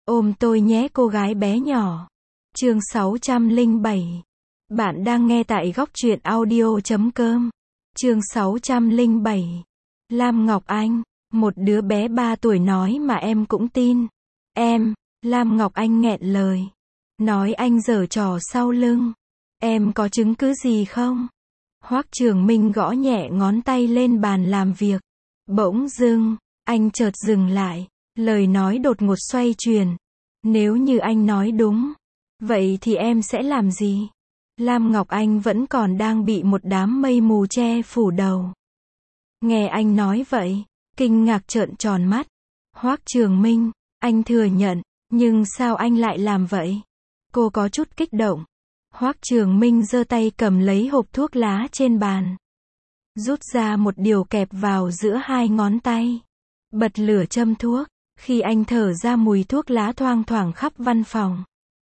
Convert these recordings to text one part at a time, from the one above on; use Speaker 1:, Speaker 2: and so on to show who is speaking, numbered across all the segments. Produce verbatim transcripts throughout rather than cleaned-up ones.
Speaker 1: Ôm tôi nhé cô gái bé nhỏ. Chương sáu trăm lẻ bảy. Bạn đang nghe tại góc truyện audio chấm com. Chương sáu trăm lẻ bảy. Lam Ngọc Anh, một đứa bé ba tuổi nói mà em cũng tin. Em, Lam Ngọc Anh nghẹn lời. Nói anh giở trò sau lưng. Em có chứng cứ gì không? Hoắc Trường Minh gõ nhẹ ngón tay lên bàn làm việc. Bỗng dưng, anh chợt dừng lại. Lời nói đột ngột xoay chuyển. Nếu như anh nói đúng, vậy thì em sẽ làm gì? Lam Ngọc Anh vẫn còn đang bị một đám mây mù che phủ đầu. Nghe anh nói vậy, kinh ngạc trợn tròn mắt. Hoắc Trường Minh, anh thừa nhận, nhưng sao anh lại làm vậy? Cô có chút kích động. Hoắc Trường Minh giơ tay cầm lấy hộp thuốc lá trên bàn. Rút ra một điều kẹp vào giữa hai ngón tay. Bật lửa châm thuốc. Khi anh thở ra mùi thuốc lá thoang thoảng khắp văn phòng.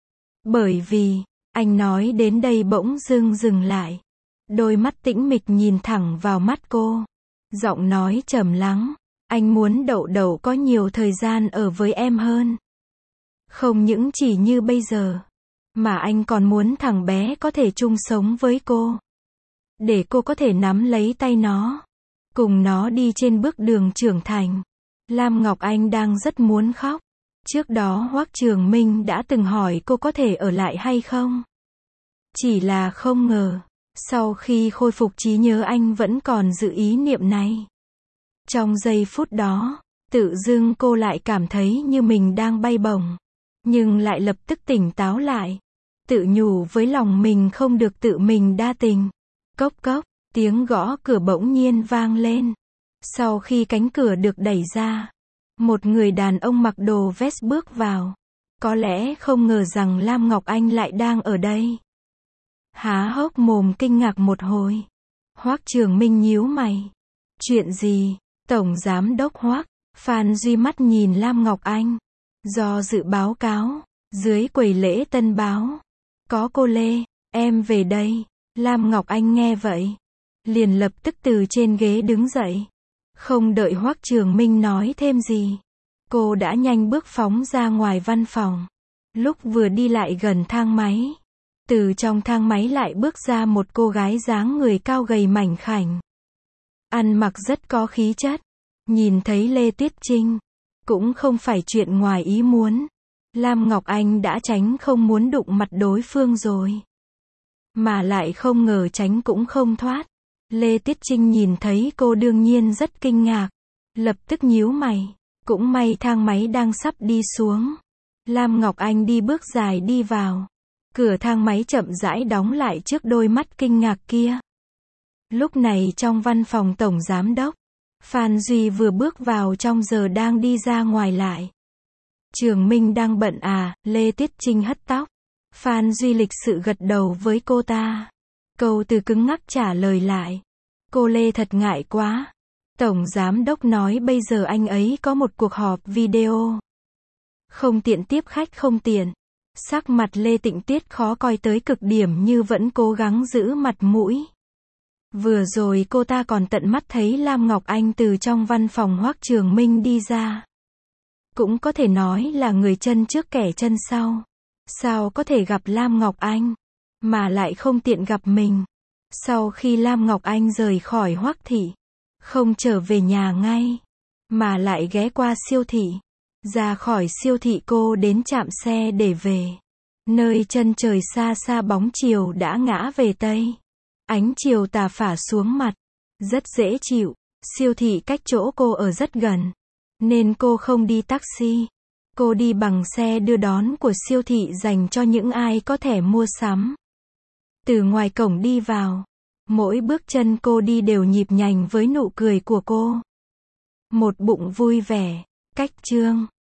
Speaker 1: Bởi vì, anh nói đến đây bỗng dưng dừng lại. Đôi mắt tĩnh mịch nhìn thẳng vào mắt cô. Giọng nói trầm lắng. Anh muốn Đậu Đậu có nhiều thời gian ở với em hơn. Không những chỉ như bây giờ. Mà anh còn muốn thằng bé có thể chung sống với cô. Để cô có thể nắm lấy tay nó. Cùng nó đi trên bước đường trưởng thành. Lam Ngọc Anh đang rất muốn khóc. Trước đó Hoắc Trường Minh đã từng hỏi cô có thể ở lại hay không. Chỉ là không ngờ, sau khi khôi phục trí nhớ anh vẫn còn giữ ý niệm này. Trong giây phút đó, tự dưng cô lại cảm thấy như mình đang bay bổng. Nhưng lại lập tức tỉnh táo lại. Tự nhủ với lòng mình không được tự mình đa tình. Cốc cốc, tiếng gõ cửa bỗng nhiên vang lên. Sau khi cánh cửa được đẩy ra, một người đàn ông mặc đồ vest bước vào. Có lẽ không ngờ rằng Lam Ngọc Anh lại đang ở đây. Há hốc mồm kinh ngạc một hồi. Hoắc Trường Minh nhíu mày. Chuyện gì? Tổng Giám đốc Hoắc. Phan Duy mắt nhìn Lam Ngọc Anh. Do dự báo cáo. Dưới quầy lễ tân báo. Có cô Lê, em về đây. Lam Ngọc Anh nghe vậy. Liền lập tức từ trên ghế đứng dậy. Không đợi Hoắc Trường Minh nói thêm gì. Cô đã nhanh bước phóng ra ngoài văn phòng. Lúc vừa đi lại gần thang máy. Từ trong thang máy lại bước ra một cô gái dáng người cao gầy mảnh khảnh. Ăn mặc rất có khí chất. Nhìn thấy Lê Tuyết Trinh. Cũng không phải chuyện ngoài ý muốn. Lam Ngọc Anh đã tránh không muốn đụng mặt đối phương rồi. Mà lại không ngờ tránh cũng không thoát. Lê Tuyết Trinh nhìn thấy cô đương nhiên rất kinh ngạc. Lập tức nhíu mày. Cũng may thang máy đang sắp đi xuống. Lam Ngọc Anh đi bước dài đi vào. Cửa thang máy chậm rãi đóng lại trước đôi mắt kinh ngạc kia. Lúc này trong văn phòng Tổng Giám đốc, Phan Duy vừa bước vào trong giờ đang đi ra ngoài lại. Trường Minh đang bận à? Lê Tuyết Trinh hất tóc. Phan Duy lịch sự gật đầu với cô ta. Câu từ cứng ngắc trả lời lại. Cô Lê thật ngại quá. Tổng Giám đốc nói bây giờ anh ấy có một cuộc họp video. Không tiện tiếp khách không tiện. Sắc mặt Lê Tịnh Tiết khó coi tới cực điểm như vẫn cố gắng giữ mặt mũi. Vừa rồi cô ta còn tận mắt thấy Lam Ngọc Anh từ trong văn phòng Hoắc Trường Minh đi ra. Cũng có thể nói là người chân trước kẻ chân sau. Sao có thể gặp Lam Ngọc Anh, mà lại không tiện gặp mình. Sau khi Lam Ngọc Anh rời khỏi Hoắc thị, không trở về nhà ngay, mà lại ghé qua siêu thị. Ra khỏi siêu thị cô đến trạm xe để về. Nơi chân trời xa xa bóng chiều đã ngã về Tây. Ánh chiều tà phả xuống mặt. Rất dễ chịu. Siêu thị cách chỗ cô ở rất gần. Nên cô không đi taxi. Cô đi bằng xe đưa đón của siêu thị dành cho những ai có thẻ mua sắm. Từ ngoài cổng đi vào. Mỗi bước chân cô đi đều nhịp nhành với nụ cười của cô. Một bụng vui vẻ. Cách chương